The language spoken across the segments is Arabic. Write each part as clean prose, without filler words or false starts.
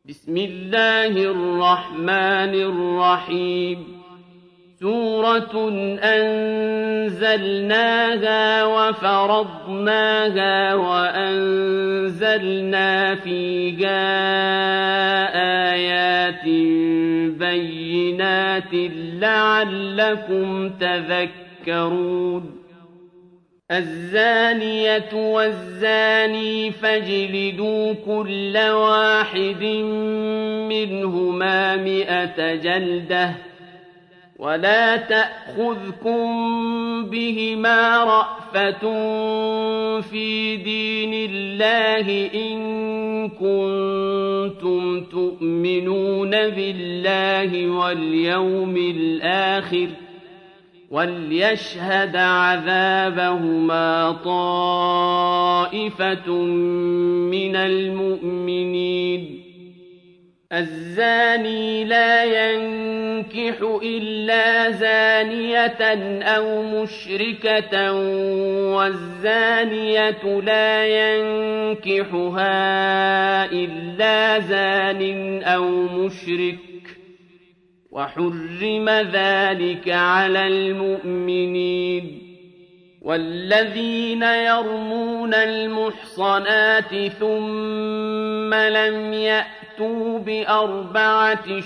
بسم الله الرحمن الرحيم سورة أنزلناها وفرضناها وأنزلنا فيها آيات بينات لعلكم تذكرون الزانية والزاني فاجلدوا كل واحد منهما 100 جلدة ولا تأخذكم بهما رأفة في دين الله إن كنتم تؤمنون بالله واليوم الآخر وليشهد عذابهما طائفة من المؤمنين الزاني لا ينكح إلا زانية أو مشركة والزانية لا ينكحها إلا زان أو مشرك وحرم ذلك على المؤمنين والذين يرمون المحصنات ثم لم يأتوا ب4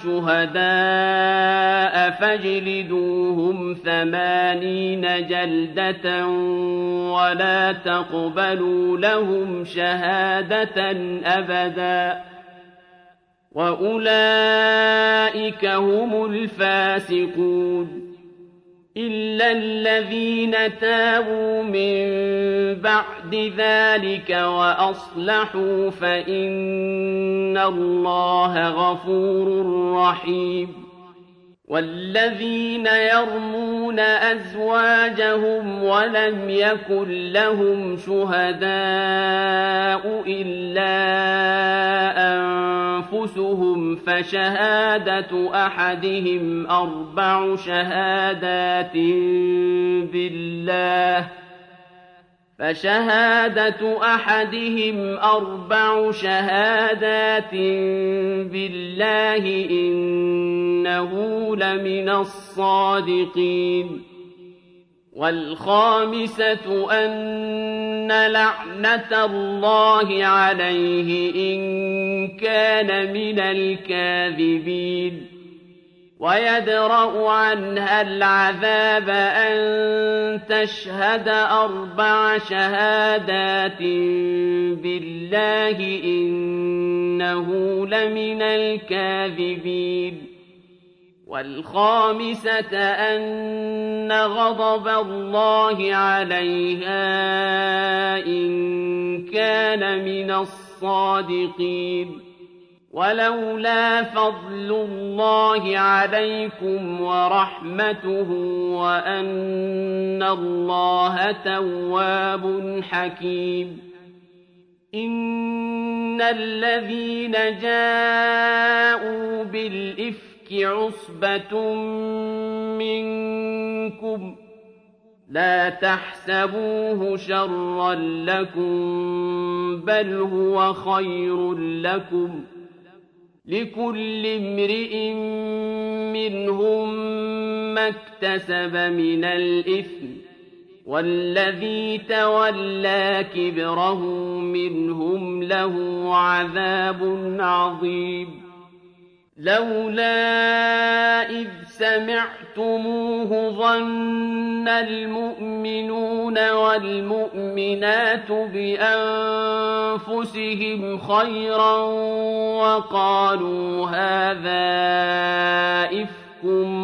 شهداء فاجلدوهم 80 جلدة ولا تقبلوا لهم شهادة أبدا وأولئك هم الفاسقون إلا الذين تابوا من بعد ذلك وأصلحوا فإن الله غفور رحيم والذين يرمون أزواجهم ولم يكن لهم شهداء إلا أنفسهم فشهادة أحدهم 4 شهادات بالله إنه لمن الصادقين والخامسة أن لعنة الله عليه إن كان من الكاذبين ويدرأ عنها العذاب أن تشهد 4 شهادات بالله إنه لمن الكاذبين والخامسة أن غضب الله عليها إن كان من الصادقين ولولا فضل الله عليكم ورحمته وأن الله تواب حكيم إن الذين جاءوا بالإفك عصبة منكم لا تحسبوه شرا لكم بل هو خير لكم لكل امرئ منهم ما اكتسب من الإثم والذي تولى كبره منهم له عذاب عظيم لولا إذ سمعتموه ظن المؤمنون والمؤمنات بأنفسهم خيرا وقالوا هذا إفك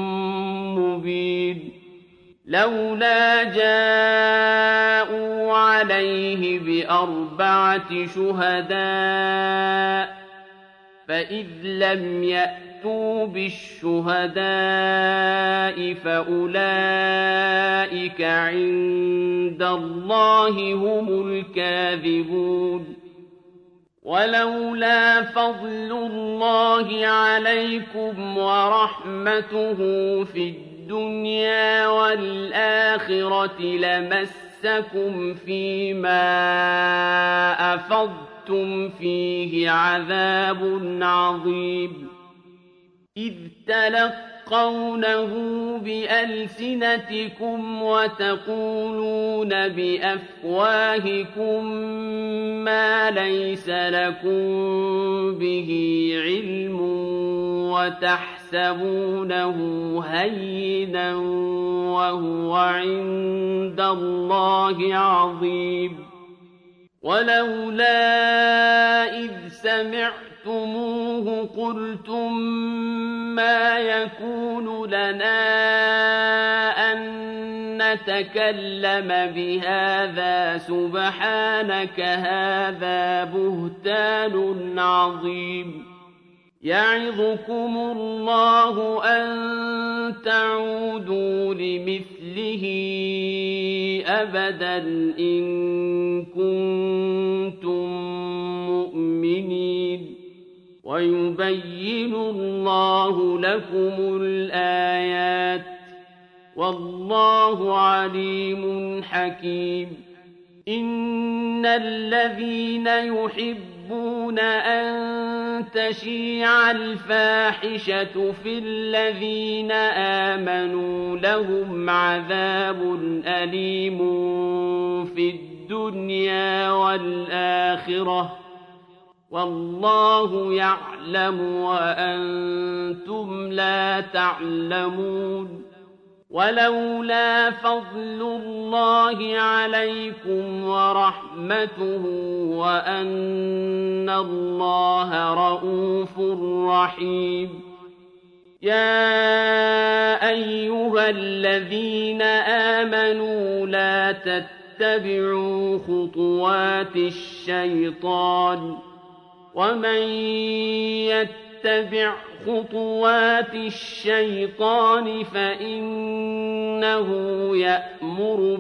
مبين لولا جاءوا عليه ب4 شهداء فإذ لم يأتوا بالشهداء فأولئك عند الله هم الكاذبون ولولا فضل الله عليكم ورحمته في الدنيا والآخرة لمسكم فيما أفضتم وأنتم فيه عذاب عظيم إذ تلقونه بألسنتكم وتقولون بأفواهكم ما ليس لكم به علم وتحسبونه هينا وهو عند الله عظيم ولولا إذ سمعتموه قلتم ما يكون لنا أن نتكلم بهذا سبحانك هذا بهتان عظيم يعظكم الله أن تعودوا لمثله أبدا إن كنتم مؤمنين ويبين الله لكم الآيات والله عليم حكيم إن الذين يحبون أن تشيع الفاحشة في الذين آمنوا لهم عذاب أليم في الدنيا والآخرة والله يعلم وأنتم لا تعلمون ولولا فضل الله عليكم ورحمته وأن الله رءوف رحيم يا أيها الذين آمنوا لا تتبعوا خطوات الشيطان ومن يتبع خطوات الشيطان فإنه يأمر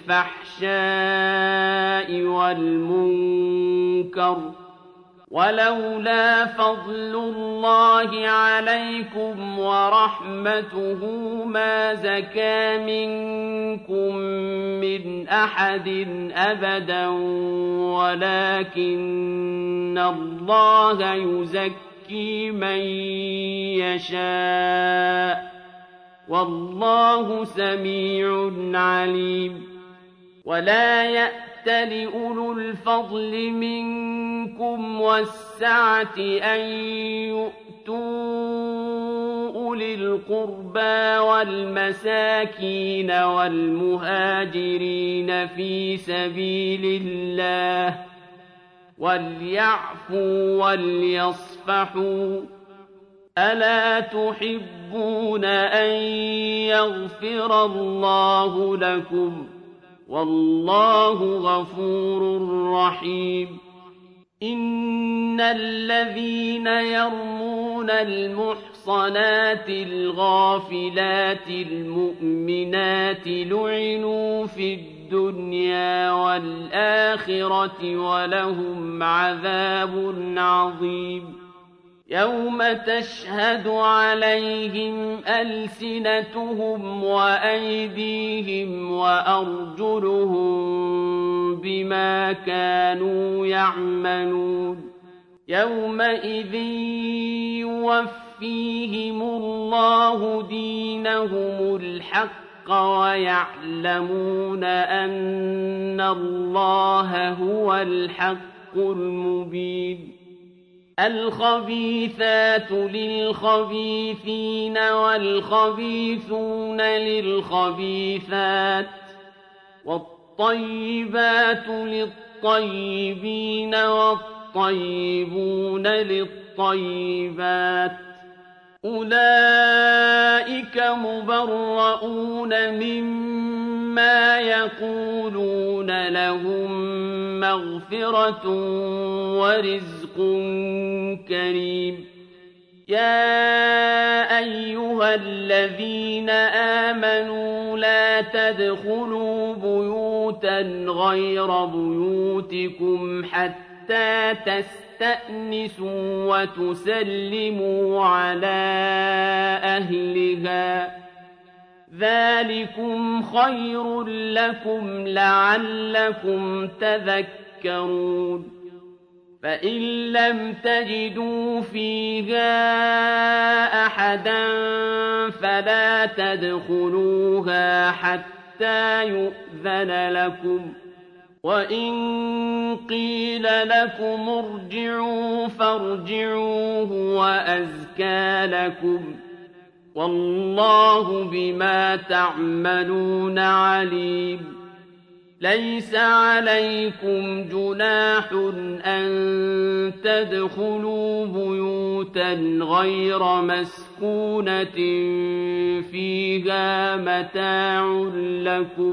بالفحشاء والمنكر ولولا فضل الله عليكم ورحمته ما زكى منكم من أحد أبدا ولكن الله يزكي من يشاء والله سميع عليم ولا يأتل أولو الفضل منكم والسعة أن يؤتوا أولي القربى والمساكين والمهاجرين في سبيل الله وليعفوا وليصفحوا ألا تحبون أن يغفر الله لكم والله غفور رحيم إن الذين يرمون المحصنات الغافلات المؤمنات لعنوا في الدنيا والآخرة ولهم عذاب عظيم يوم تشهد عليهم ألسنتهم وأيديهم وأرجلهم بما كانوا يعملون يومئذ يوفيهم الله دينهم الحق ويعلمون أن الله هو الحق المبين الخبيثات للخبيثين والخبيثون للخبيثات والطيبات للطيبين والطيبون للطيبات أولئك مبرؤون مما يقولون لهم مغفرة ورزق كريم يا أيها الذين آمنوا لا تدخلوا بيوتا غير بيوتكم حتى تستأنسوا وتسلموا على أهلها ذلكم خير لكم لعلكم تذكرون. تذكرون. فإن لم تجدوا فيها أحدا فلا تدخلوها حتى يؤذن لكم، وإن قيل لكم ارجعوا فارجعوا هو أزكى لكم، والله بما تعملون عليم. ليس عليكم جناح أن تدخلوا بيوتا غير مسكونة فيها متاع لكم،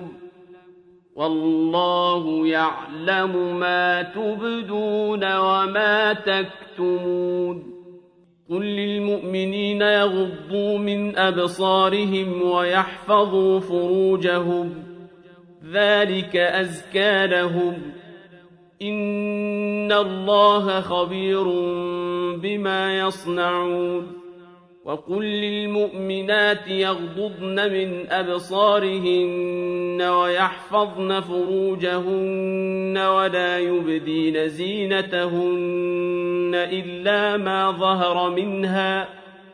والله يعلم ما تبدون وما تكتمون. قل للمؤمنين يغضوا من أبصارهم ويحفظوا فروجهم، ذلك أزكى لهم، إن الله خبير بما يصنعون. وقل للمؤمنات يغضضن من أبصارهن ويحفظن فروجهن ولا يبدين زينتهن إلا ما ظهر منها،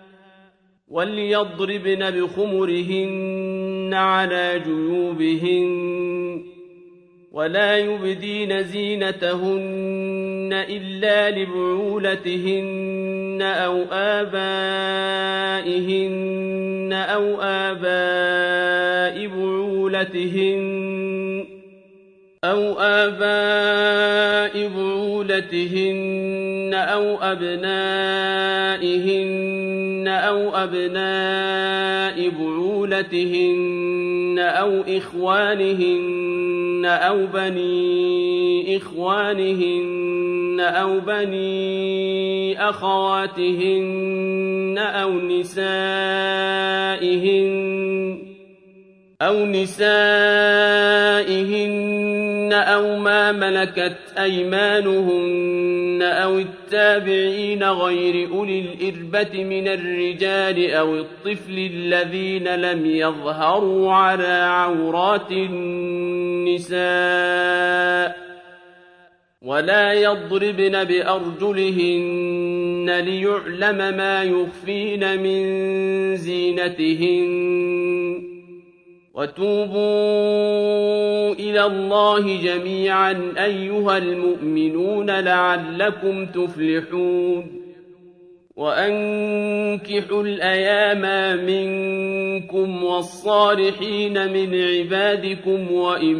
وليضربن بخمرهن على جيوبهن، ولا يبدين زينتهن إلا لبعولتهن أو آبائهن أو آباء بعولتهن أو أبنائهن أو أبناء بعولتهن أو إخوانهن أو بني إخوانهن أو بني أخواتهن أو نسائهن أو ما ملكت أيمانهن أو التابعين غير أولي الإربة من الرجال أو الطفل الذين لم يظهروا على عورات النساء، ولا يضربن بأرجلهن ليعلم ما يخفين من زينتهن. وتوبوا إلى الله جميعا أيها المؤمنون لعلكم تفلحون. وأنكحوا الأيام منكم والصالحين من عبادكم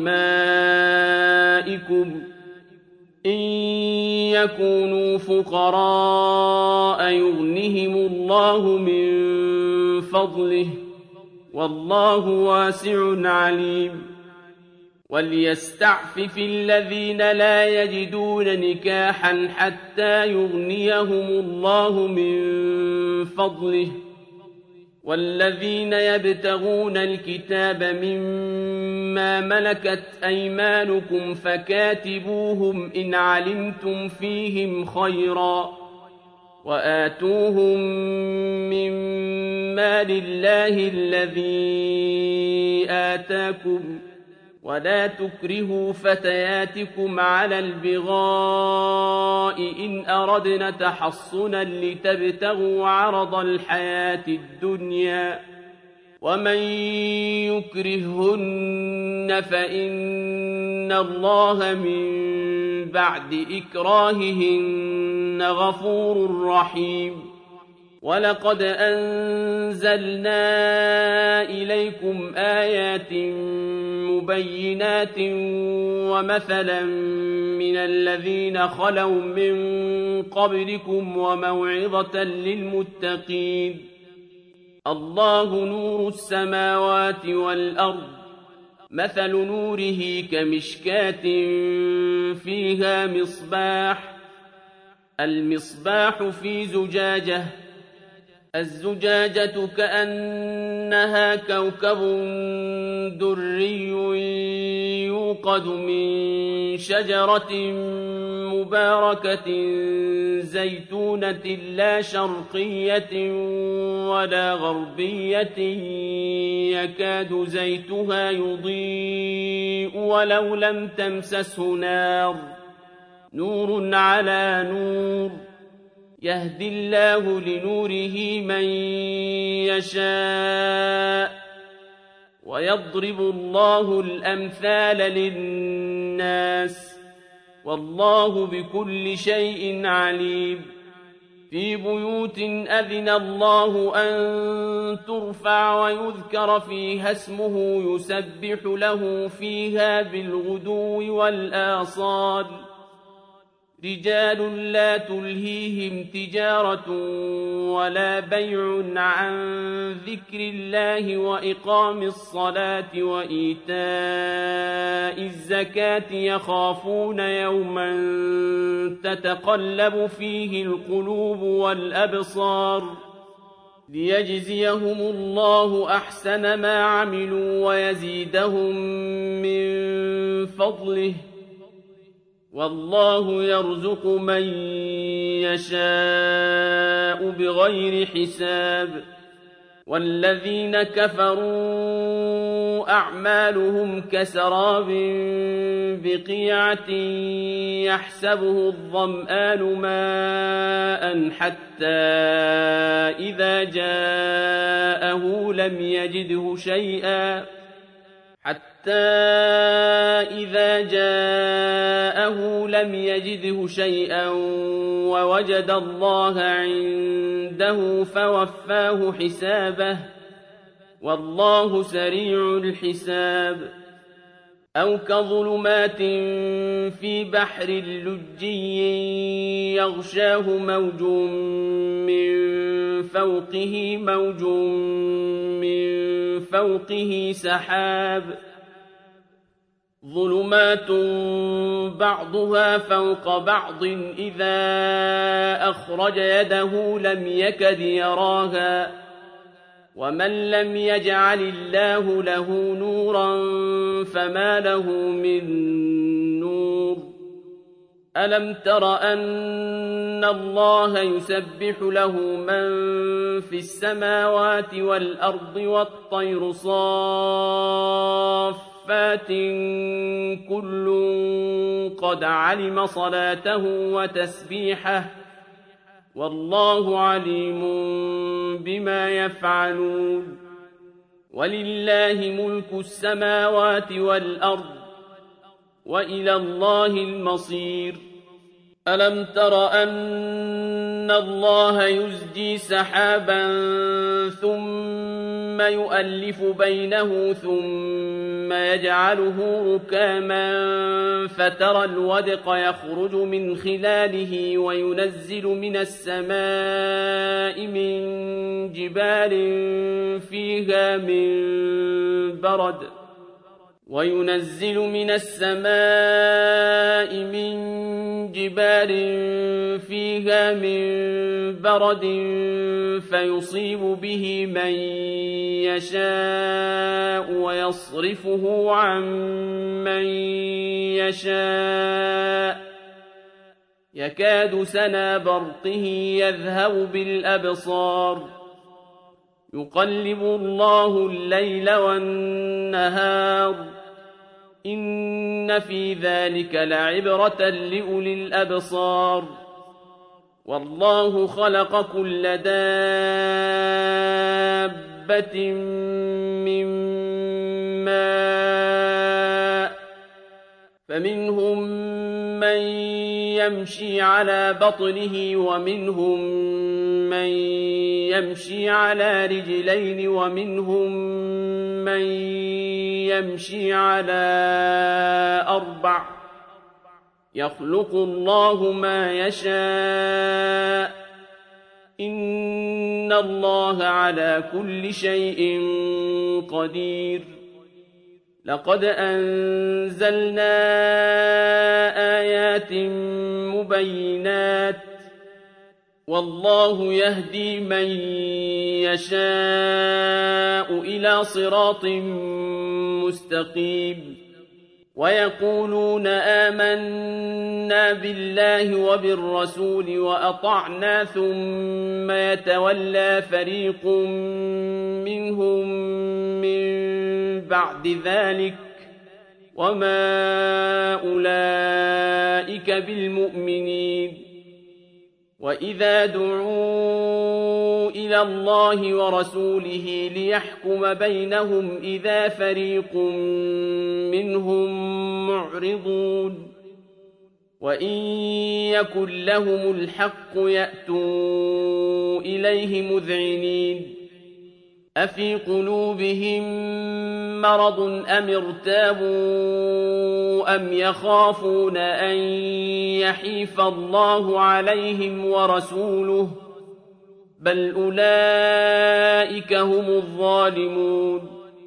وإمائكم إن يكونوا فقراء يغنهم الله من فضله، والله واسع عليم. وليستعفف الذين لا يجدون نكاحا حتى يغنيهم الله من فضله، والذين يبتغون الكتاب مما ملكت أيمانكم فكاتبوهم إن علمتم فيهم خيرا، وآتوهم من مال الله الذي آتاكم، ولا تكرهوا فتياتكم على البغاء إن أردنا تحصنا لتبتغوا عرض الحياة الدنيا، ومن يكرههن فإن الله من بعد إكراههن غفور رحيم. ولقد أنزلنا إليكم آيات مبينات ومثلا من الذين خلوا من قبلكم وموعظة للمتقين. الله نور السماوات والأرض، مثل نوره كمشكاة فيها مصباح، المصباح في زجاجة، الزجاجة كأنها كوكب دري يوقد من شجرة مباركة زيتونة لا شرقية ولا غربية يكاد زيتها يضيء ولو لم تمسسه نار، نور على نور يهدي الله لنوره من يشاء ويضرب الله الأمثال للناس والله بكل شيء عليم في بيوت أذن الله أن ترفع ويذكر فيها اسمه يسبح له فيها بالغدو والآصال رجال لا تلهيهم تجارة ولا بيع عن ذكر الله وإقام الصلاة وإيتاء الزكاة يخافون يوما تتقلب فيه القلوب والأبصار ليجزيهم الله أحسن ما عملوا ويزيدهم من فضله والله يرزق من يشاء بغير حساب والذين كفروا أعمالهم كسراب بقيعة يحسبه الظمآن ماء حتى إذا جاءه لم يجده شيئا ووجد الله عنده فوفاه حسابه والله سريع الحساب أو كظلمات في بحر لجي يغشاه موج من فوقه سحاب ظلمات بعضها فوق بعض إذا أخرج يده لم يكد يراها ومن لم يجعل الله له نورا فما له من نور ألم تر أن الله يسبح له من في السماوات والأرض والطير صافات كل قد علم صلاته وتسبيحه والله عليم بما يفعلون ولله ملك السماوات والأرض وإلى الله المصير ألم تر أن الله يزجي سحابا ثم يؤلف بينه ثم يجعله ركاما فترى الودق يخرج من خلاله وينزل من السماء من جبال فيها من برد فيصيب به من يشاء ويصرفه عن من يشاء يكاد سنا برقه يذهب بالأبصار يقلب الله الليل والنهار إن في ذلك لعبرة لأولي الأبصار والله خلق كل دابة من ماء فمنهم من يمشي على بطنه ومنهم من يمشي على رجلين ومنهم من يمشي على أربع يخلق الله ما يشاء إن الله على كل شيء قدير لقد أنزلنا آيات مبينات والله يهدي من يشاء إلى صراط مستقيم ويقولون آمنا بالله وبالرسول وأطعنا ثم يتولى فريق منهم من بعد ذلك وما أولئك بالمؤمنين وإذا دعوا إلى الله ورسوله ليحكم بينهم إذا فريق منهم معرضون وإن يكن لهم الحق يأتوا إليه مذعنين أفي قلوبهم مرض أم ارتابوا أم يخافون أن يحيف الله عليهم ورسوله بل أولئك هم الظالمون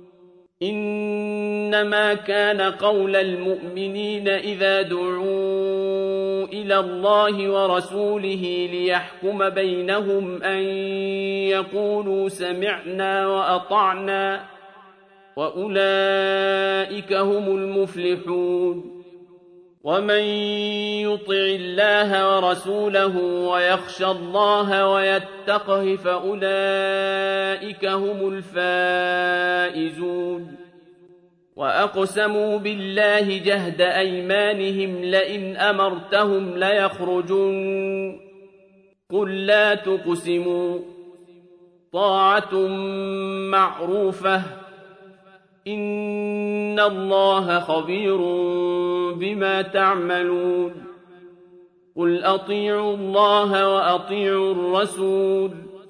إنما كان قول المؤمنين إذا دعوا إلى الله ورسوله ليحكم بينهم أن يقولوا سمعنا وأطعنا وأولئك هم المفلحون ومن يطع الله ورسوله ويخشى الله ويتقه فأولئك هم الفائزون وأقسموا بالله جهد أيمانهم لئن أمرتهم ليخرجن قل لا تقسموا طاعة معروفة إن الله خبير بما تعملون قل أطيعوا الله وأطيعوا الرسول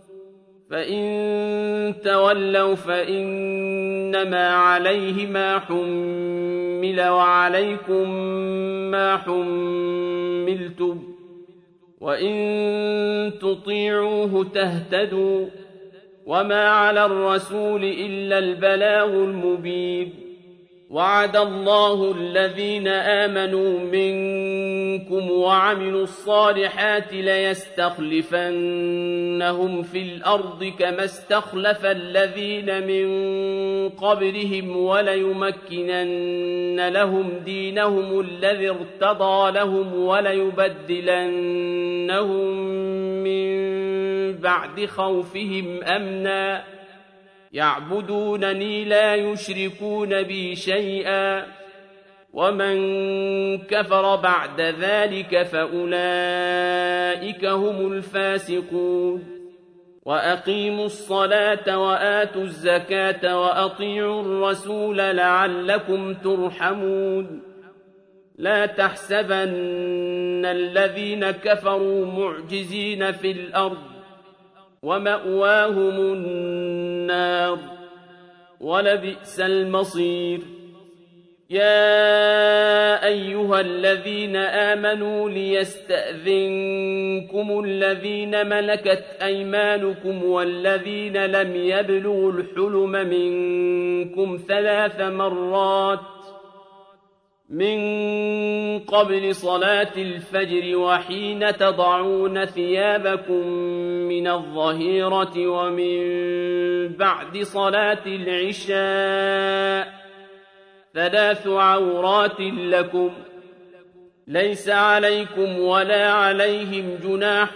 فإن تولوا فإنما عليه ما حمل وعليكم ما حملتم وإن تطيعوه تهتدوا وما على الرسول إلا البلاغ المبين وعد الله الذين آمنوا منكم وعملوا الصالحات ليستخلفنهم في الأرض كما استخلف الذين من قبلهم وليمكنن لهم دينهم الذي ارتضى لهم وليبدلنهم من بعد خوفهم أمنا يعبدونني لا يشركون بي شيئا ومن كفر بعد ذلك فأولئك هم الفاسقون وأقيموا الصلاة وآتوا الزكاة وأطيعوا الرسول لعلكم ترحمون لا تحسبن الذين كفروا معجزين في الأرض ومأواهم النار ولبئس المصير يا أيها الذين آمنوا ليستأذنكم الذين ملكت أيمانكم والذين لم يبلغوا الحلم منكم 3 مرات من قبل صلاة الفجر وحين تضعون ثيابكم من الظهيرة ومن بعد صلاة العشاء 3 عورات لكم ليس عليكم ولا عليهم جناح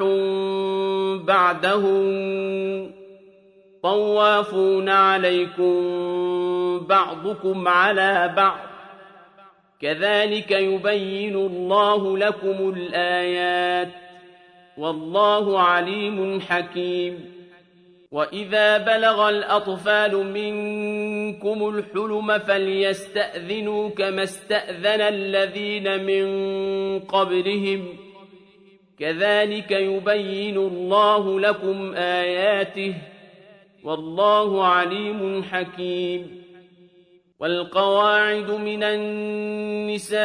بعدهم طوافون عليكم بعضكم على بعض كذلك يبين الله لكم الآيات والله عليم حكيم وإذا بلغ الأطفال منكم الحلم فليستأذنوا كما استأذن الذين من قبلهم كذلك يبين الله لكم آياته والله عليم حكيم والقواعد من النساء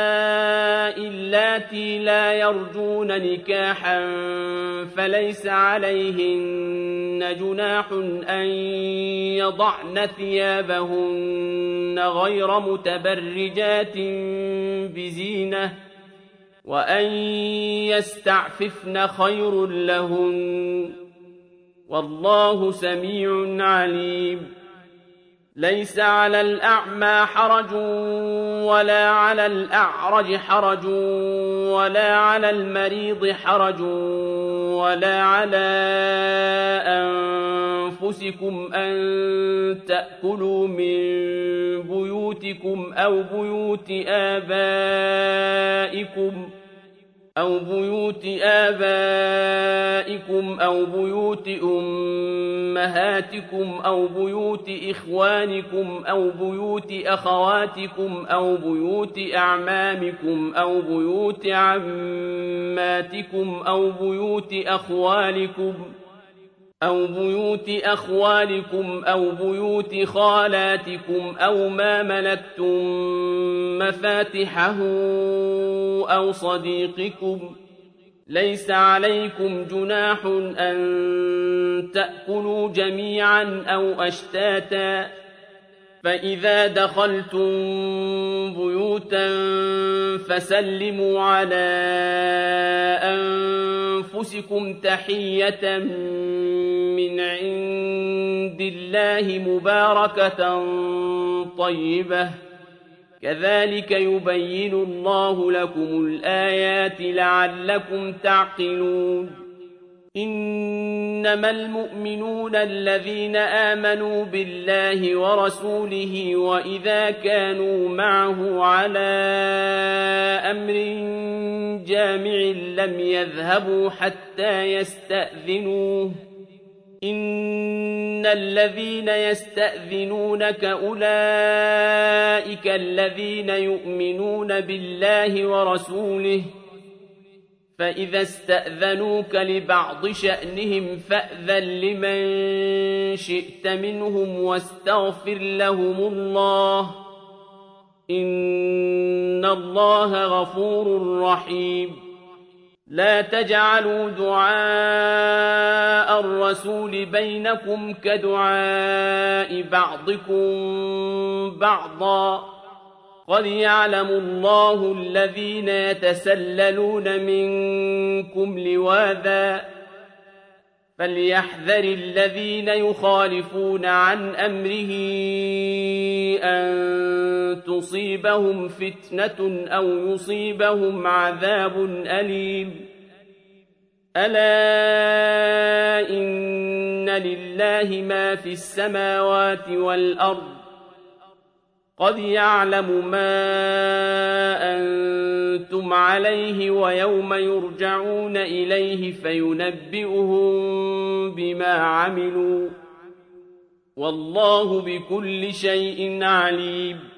اللاتي لا يرجون نكاحا فليس عليهن جناح أن يضعن ثيابهن غير متبرجات بزينة وأن يستعففن خير لهن والله سميع عليم ليس على الأعمى حرج ولا على الأعرج حرج ولا على المريض حرج ولا على أنفسكم أن تأكلوا من بيوتكم أو بيوت آبائكم أو بيوت أمهاتكم أو بيوت إخوانكم أو بيوت أخواتكم أو بيوت أعمامكم أو بيوت عماتكم أو بيوت أخوالكم أو بيوت خالاتكم أو ما ملكتم مفاتحه أو صديقكم. ليس عليكم جناح أن تأكلوا جميعا أو أشتاتا، فإذا دخلتم بيوتا فسلموا على أنفسكم تحية من عند الله مباركة طيبة، كذلك يبين الله لكم الآيات لعلكم تعقلون. إنما المؤمنون الذين آمنوا بالله ورسوله وإذا كانوا معه على أمر جامع لم يذهبوا حتى يستأذنوه. إن الذين يستأذنونك أولئك الذين يؤمنون بالله ورسوله، فإذا استأذنوك لبعض شأنهم فأذن لمن شئت منهم واستغفر لهم الله، إن الله غفور رحيم. لا تجعلوا دعاء الرسول بينكم كدعاء بعضكم بعضا، قد يعلم الله الذين يتسللون منكم لواذا، فليحذر الذين يخالفون عن أمره أن تصيبهم فتنة أو يصيبهم عذاب أليم. ألا إن لله ما في السماوات والأرض، قد يعلم ما أنتم عليه ويوم يرجعون إليه فينبئهم بما عملوا، والله بكل شيء عليم.